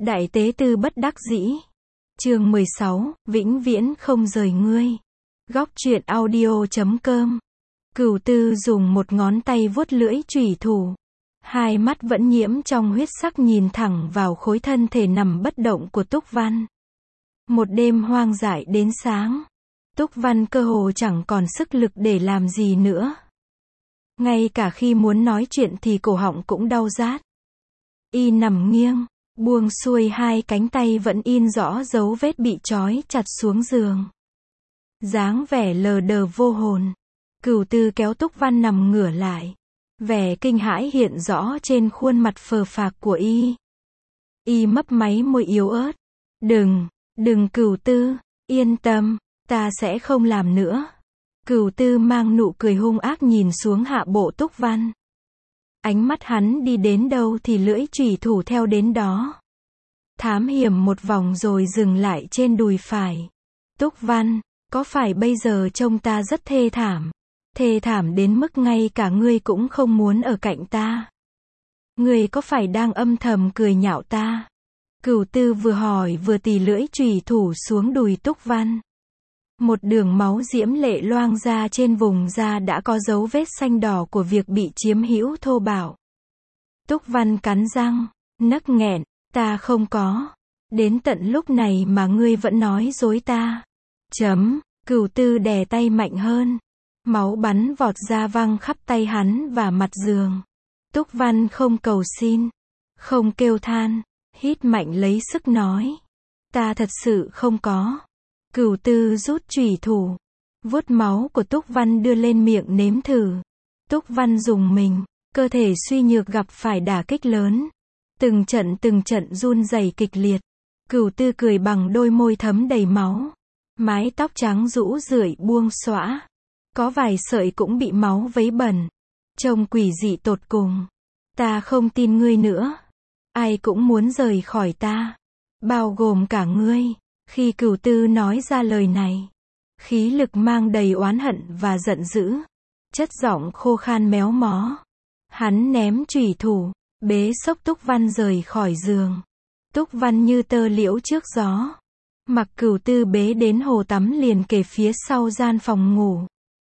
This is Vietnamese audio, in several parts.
Đại tế tư bất đắc dĩ. Chương 16, vĩnh viễn không rời ngươi. Góc truyện audio.com. Cửu Tư dùng một ngón tay vuốt lưỡi chủy thủ. Hai mắt vẫn nhiễm trong huyết sắc nhìn thẳng vào khối thân thể nằm bất động của Túc Văn. Một đêm hoang dại đến sáng. Túc Văn cơ hồ chẳng còn sức lực để làm gì nữa. Ngay cả khi muốn nói chuyện thì cổ họng cũng đau rát. Y nằm nghiêng, buông xuôi hai cánh tay vẫn in rõ dấu vết bị trói chặt xuống giường. Dáng vẻ lờ đờ vô hồn. Cửu Tư kéo Túc Văn nằm ngửa lại. Vẻ kinh hãi hiện rõ trên khuôn mặt phờ phạc của y. Y mấp máy môi yếu ớt. Đừng Cửu Tư, yên tâm, ta sẽ không làm nữa. Cửu Tư mang nụ cười hung ác nhìn xuống hạ bộ Túc Văn. Ánh mắt hắn đi đến đâu thì lưỡi chủy thủ theo đến đó. Thám hiểm một vòng rồi dừng lại trên đùi phải. Túc Văn, có phải bây giờ trông ta rất thê thảm? Thê thảm đến mức ngay cả ngươi cũng không muốn ở cạnh ta. Ngươi có phải đang âm thầm cười nhạo ta? Cửu Tư vừa hỏi vừa tì lưỡi chủy thủ xuống đùi Túc Văn. Một đường máu diễm lệ loang ra trên vùng da đã có dấu vết xanh đỏ của việc bị chiếm hữu thô bạo. Túc Văn cắn răng, nấc nghẹn, ta không có. Đến tận lúc này mà ngươi vẫn nói dối ta. Cửu Tư đè tay mạnh hơn. Máu bắn vọt ra văng khắp tay hắn và mặt giường. Túc Văn không cầu xin, không kêu than, hít mạnh lấy sức nói. Ta thật sự không có. Cửu Tư rút chủy thủ, vuốt máu của Túc Văn đưa lên miệng nếm thử. Túc Văn rùng mình, cơ thể suy nhược gặp phải đả kích lớn. Từng trận run rẩy kịch liệt. Cửu Tư cười bằng đôi môi thấm đầy máu. Mái tóc trắng rũ rượi buông xõa. Có vài sợi cũng bị máu vấy bẩn. Trông quỷ dị tột cùng. Ta không tin ngươi nữa. Ai cũng muốn rời khỏi ta. Bao gồm cả ngươi. Khi Cửu Tư nói ra lời này, khí lực mang đầy oán hận và giận dữ. Chất giọng khô khan méo mó. Hắn ném chủy thủ, bế xốc Túc Văn rời khỏi giường. Túc Văn như tơ liễu trước gió. Mặc Cửu Tư bế đến hồ tắm liền kề phía sau gian phòng ngủ.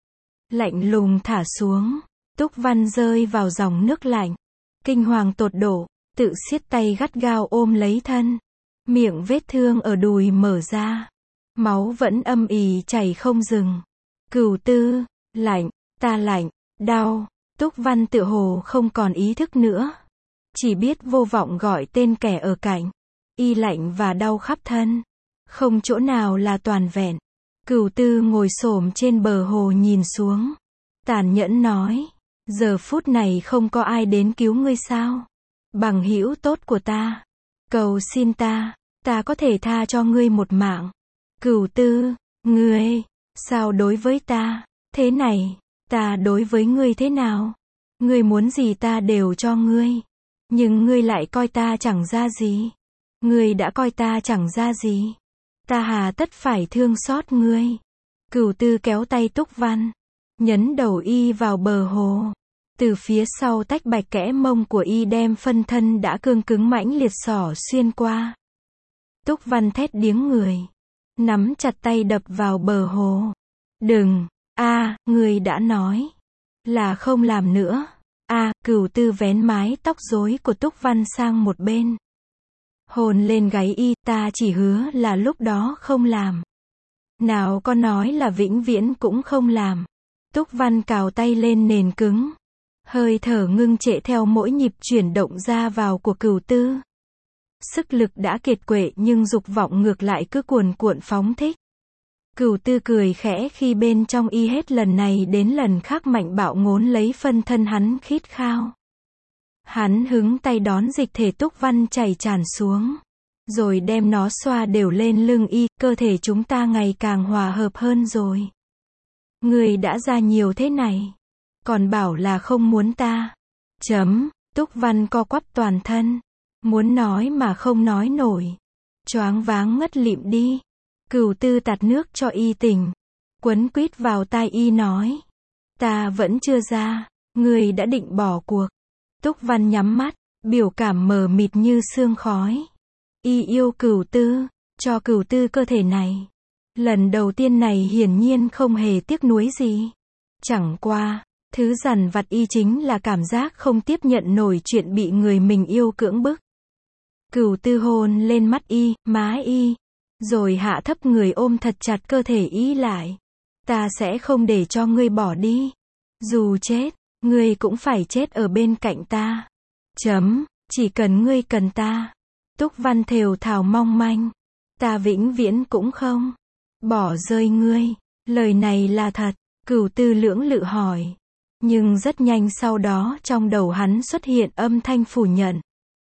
Lạnh lùng thả xuống, Túc Văn rơi vào dòng nước lạnh. Kinh hoàng tột độ, tự siết tay gắt gao ôm lấy thân. Miệng vết thương ở đùi mở ra. Máu vẫn âm ỉ chảy không dừng. Cửu Tư, lạnh, ta lạnh, đau. Túc Văn tựa hồ không còn ý thức nữa. Chỉ biết vô vọng gọi tên kẻ ở cạnh. Y lạnh và đau khắp thân. Không chỗ nào là toàn vẹn. Cửu Tư ngồi xổm trên bờ hồ nhìn xuống. Tàn nhẫn nói. Giờ phút này không có ai đến cứu ngươi sao? Bằng hữu tốt của ta. Cầu xin ta có thể tha cho ngươi một mạng. Cửu Tư, ngươi, sao đối với ta thế này? Ta đối với ngươi thế nào? Ngươi muốn gì ta đều cho ngươi. Nhưng ngươi lại coi ta chẳng ra gì. Ngươi đã coi ta chẳng ra gì. Ta hà tất phải thương xót ngươi. Cửu Tư kéo tay Túc Văn, nhấn đầu y vào bờ hồ. Từ phía sau tách bạch kẽ mông của y đem phân thân đã cương cứng mãnh liệt xỏ xuyên qua. Túc Văn thét điếng người, nắm chặt tay đập vào bờ hồ. Đừng, ngươi đã nói là không làm nữa. Cửu Tư vén mái tóc rối của Túc Văn sang một bên. Hồn lên gáy y, ta chỉ hứa là lúc đó không làm. Nào có nói là vĩnh viễn cũng không làm. Túc Văn cào tay lên nền cứng. Hơi thở ngưng trệ theo mỗi nhịp chuyển động ra vào của Cửu Tư. Sức lực đã kiệt quệ nhưng dục vọng ngược lại cứ cuồn cuộn phóng thích. Cửu Tư cười khẽ khi bên trong y hết lần này đến lần khác mạnh bạo ngốn lấy phân thân hắn khít khao. Hắn hứng tay đón dịch thể Túc Văn chảy tràn xuống. Rồi đem nó xoa đều lên lưng y, cơ thể chúng ta ngày càng hòa hợp hơn rồi. Ngươi đã ra nhiều thế này. Còn bảo là không muốn ta. Túc Văn co quắp toàn thân. Muốn nói mà không nói nổi. Choáng váng ngất lịm đi. Cửu Tư tạt nước cho y tỉnh. Quấn quýt vào tai y nói. Ta vẫn chưa ra. Ngươi đã định bỏ cuộc. Túc Văn nhắm mắt, biểu cảm mờ mịt như sương khói. Y yêu Cửu Tư, cho Cửu Tư cơ thể này. Lần đầu tiên này hiển nhiên không hề tiếc nuối gì. Chẳng qua, thứ dằn vặt Y chính là cảm giác không tiếp nhận nổi chuyện bị người mình yêu cưỡng bức. Cửu Tư hôn lên mắt Y, má Y, rồi hạ thấp người ôm thật chặt cơ thể Y lại. Ta sẽ không để cho ngươi bỏ đi. Dù chết, ngươi cũng phải chết ở bên cạnh ta. Chỉ cần ngươi cần ta. Túc Văn thều thào mong manh. Ta vĩnh viễn cũng không bỏ rơi ngươi. Lời này là thật. Cửu Tư lưỡng lự hỏi. Nhưng rất nhanh sau đó trong đầu hắn xuất hiện âm thanh phủ nhận.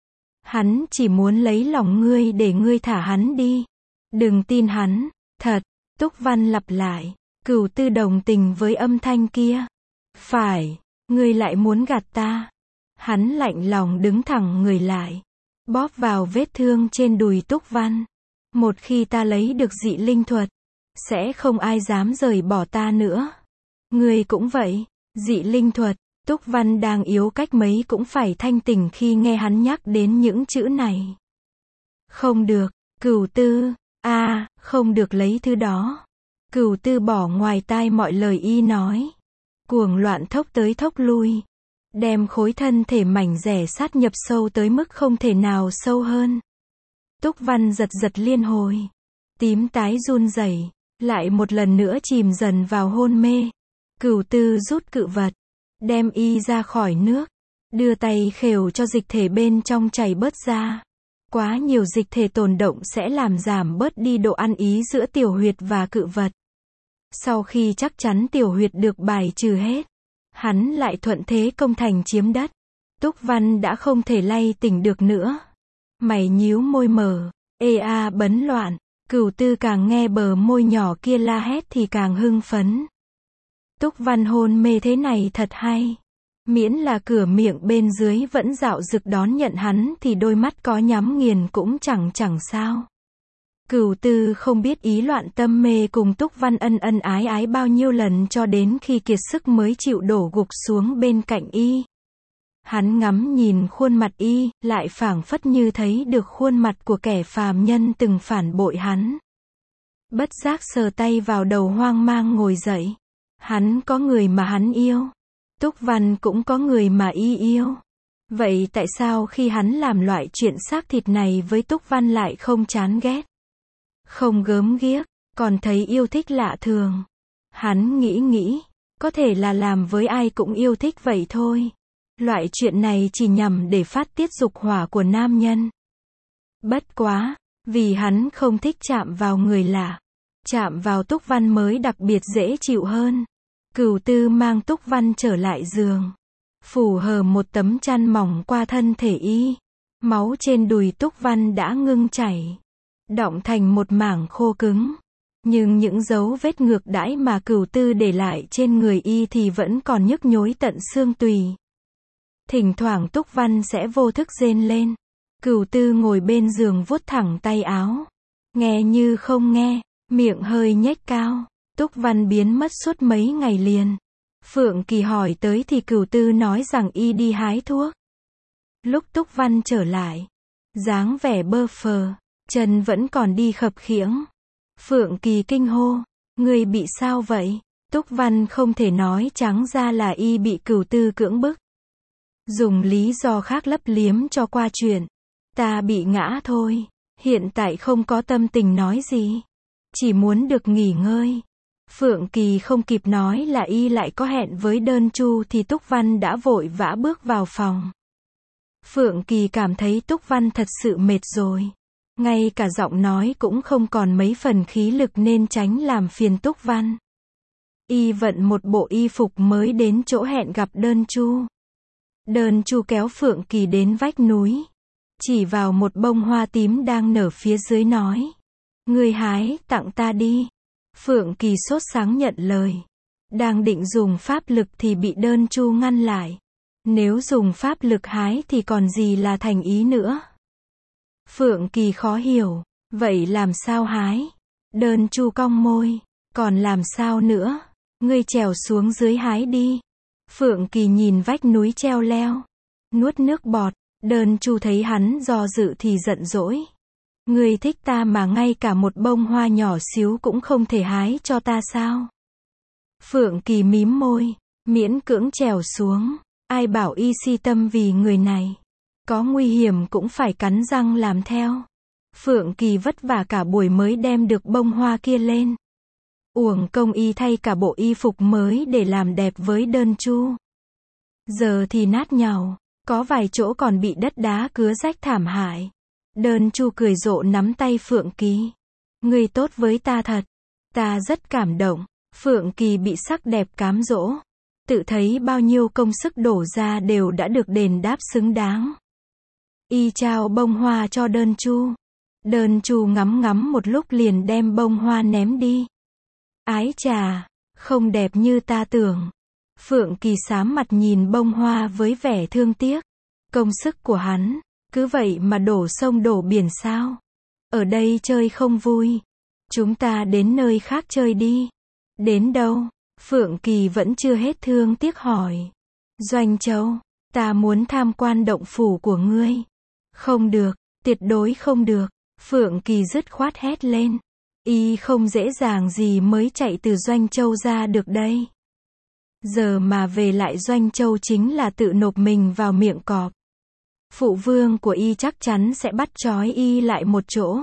Hắn chỉ muốn lấy lòng ngươi để ngươi thả hắn đi. Đừng tin hắn. Thật. Túc Văn lặp lại. Cửu Tư đồng tình với âm thanh kia. Phải. Ngươi lại muốn gạt ta. Hắn lạnh lòng đứng thẳng người lại. Bóp vào vết thương trên đùi Túc Văn. Một khi ta lấy được dị linh thuật, sẽ không ai dám rời bỏ ta nữa. Ngươi cũng vậy. Dị linh thuật. Túc Văn đang yếu cách mấy cũng phải thanh tỉnh khi nghe hắn nhắc đến những chữ này. Không được. Cửu Tư. Không được lấy thứ đó. Cửu Tư bỏ ngoài tai mọi lời Y nói. Cuồng loạn thốc tới thốc lui. Đem khối thân thể mảnh rẻ sát nhập sâu tới mức không thể nào sâu hơn. Túc Văn giật giật liên hồi. Tím tái run rẩy, lại một lần nữa chìm dần vào hôn mê. Cửu Tư rút cự vật, đem Y ra khỏi nước, đưa tay khều cho dịch thể bên trong chảy bớt ra. Quá nhiều dịch thể tồn động sẽ làm giảm bớt đi độ ăn ý giữa tiểu huyệt và cự vật. Sau khi chắc chắn tiểu huyệt được bài trừ hết, hắn lại thuận thế công thành chiếm đất. Túc Văn đã không thể lay tỉnh được nữa. Mày nhíu môi mở, bấn loạn. Cửu Tư càng nghe bờ môi nhỏ kia la hét thì càng hưng phấn. Túc Văn hôn mê thế này thật hay. Miễn là cửa miệng bên dưới vẫn dạo dực đón nhận hắn thì đôi mắt có nhắm nghiền cũng chẳng sao. Cửu Tư không biết ý loạn tâm mê cùng Túc Văn ân ân ái ái bao nhiêu lần cho đến khi kiệt sức mới chịu đổ gục xuống bên cạnh Y. Hắn ngắm nhìn khuôn mặt Y, lại phảng phất như thấy được khuôn mặt của kẻ phàm nhân từng phản bội hắn. Bất giác sờ tay vào đầu hoang mang ngồi dậy. Hắn có người mà hắn yêu. Túc Văn cũng có người mà Y yêu. Vậy tại sao khi hắn làm loại chuyện xác thịt này với Túc Văn lại không chán ghét? Không gớm ghiếc, còn thấy yêu thích lạ thường. Hắn nghĩ, có thể là làm với ai cũng yêu thích vậy thôi. Loại chuyện này chỉ nhằm để phát tiết dục hỏa của nam nhân. Bất quá, vì hắn không thích chạm vào người lạ. Chạm vào Túc Văn mới đặc biệt dễ chịu hơn. Cửu Tư mang Túc Văn trở lại giường. Phủ hờ một tấm chăn mỏng qua thân thể Y. Máu trên đùi Túc Văn đã ngưng chảy, đọng thành một mảng khô cứng. Nhưng những dấu vết ngược đãi mà Cửu Tư để lại trên người Y thì vẫn còn nhức nhối tận xương tùy. Thỉnh thoảng Túc Văn sẽ vô thức rên lên. Cửu Tư ngồi bên giường vuốt thẳng tay áo. Nghe như không nghe, miệng hơi nhếch cao. Túc Văn biến mất suốt mấy ngày liền. Phượng Kỳ hỏi tới thì Cửu Tư nói rằng Y đi hái thuốc. Lúc Túc Văn trở lại, dáng vẻ bơ phờ, chân vẫn còn đi khập khiễng. Phượng Kỳ kinh hô, người bị sao vậy? Túc Văn không thể nói trắng ra là Y bị Cửu Tư cưỡng bức. Dùng lý do khác lấp liếm cho qua chuyện. Ta bị ngã thôi, hiện tại không có tâm tình nói gì. Chỉ muốn được nghỉ ngơi. Phượng Kỳ không kịp nói là Y lại có hẹn với Đơn Chu thì Túc Văn đã vội vã bước vào phòng. Phượng Kỳ cảm thấy Túc Văn thật sự mệt rồi. Ngay cả giọng nói cũng không còn mấy phần khí lực nên tránh làm phiền Túc Văn. Y vận một bộ y phục mới đến chỗ hẹn gặp Đơn Chu. Đơn Chu kéo Phượng Kỳ đến vách núi. Chỉ vào một bông hoa tím đang nở phía dưới nói. Ngươi hái, tặng ta đi. Phượng Kỳ sốt sáng nhận lời. Đang định dùng pháp lực thì bị Đơn Chu ngăn lại. Nếu dùng pháp lực hái thì còn gì là thành ý nữa. Phượng Kỳ khó hiểu. Vậy làm sao hái? Đơn Chu cong môi. Còn làm sao nữa? Ngươi trèo xuống dưới hái đi. Phượng Kỳ nhìn vách núi treo leo. Nuốt nước bọt. Đơn Chu thấy hắn do dự thì giận dỗi. Ngươi thích ta mà ngay cả một bông hoa nhỏ xíu cũng không thể hái cho ta sao? Phượng Kỳ mím môi, miễn cưỡng trèo xuống. Ai bảo y si tâm vì người này. Có nguy hiểm cũng phải cắn răng làm theo. Phượng Kỳ vất vả cả buổi mới đem được bông hoa kia lên. Uổng công y thay cả bộ y phục mới để làm đẹp với Đơn Chu. Giờ thì nát nhàu, có vài chỗ còn bị đất đá cứa rách thảm hại. Đơn Chu cười rộ nắm tay Phượng Kỳ. Ngươi tốt với ta thật. Ta rất cảm động. Phượng Kỳ bị sắc đẹp cám dỗ. Tự thấy bao nhiêu công sức đổ ra đều đã được đền đáp xứng đáng. Y trao bông hoa cho Đơn Chu. Đơn Chu ngắm ngắm một lúc liền đem bông hoa ném đi. Ái chà, không đẹp như ta tưởng. Phượng Kỳ xám mặt nhìn bông hoa với vẻ thương tiếc. Công sức của hắn, cứ vậy mà đổ sông đổ biển sao? Ở đây chơi không vui. Chúng ta đến nơi khác chơi đi. Đến đâu? Phượng Kỳ vẫn chưa hết thương tiếc hỏi. Doanh Châu, ta muốn tham quan động phủ của ngươi. Không được, tuyệt đối không được. Phượng Kỳ dứt khoát hét lên. Y không dễ dàng gì mới chạy từ Doanh Châu ra được đây. Giờ mà về lại Doanh Châu chính là tự nộp mình vào miệng cọp. Phụ vương của y chắc chắn sẽ bắt trói y lại một chỗ.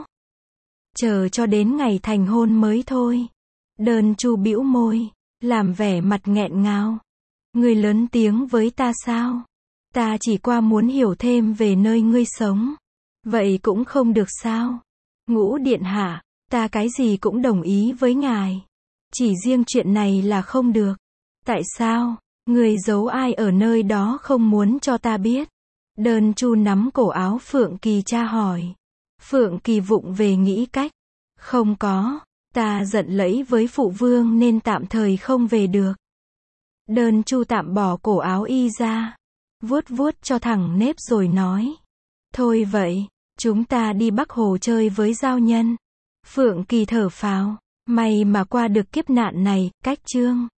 Chờ cho đến ngày thành hôn mới thôi. Đơn Chu bĩu môi, làm vẻ mặt nghẹn ngào. Ngươi lớn tiếng với ta sao? Ta chỉ qua muốn hiểu thêm về nơi ngươi sống. Vậy cũng không được sao? Ngũ điện hạ, ta cái gì cũng đồng ý với ngài. Chỉ riêng chuyện này là không được. Tại sao? Ngươi giấu ai ở nơi đó không muốn cho ta biết? Đơn Chu nắm cổ áo Phượng Kỳ tra hỏi. Phượng Kỳ vụng về nghĩ cách. Không có, ta giận lẫy với phụ vương nên tạm thời không về được. Đơn Chu tạm bỏ cổ áo y ra, vuốt vuốt cho thẳng nếp rồi nói. Thôi vậy, chúng ta đi Bắc Hồ chơi với giao nhân. Phượng Kỳ thở phào, may mà qua được kiếp nạn này, cách chương.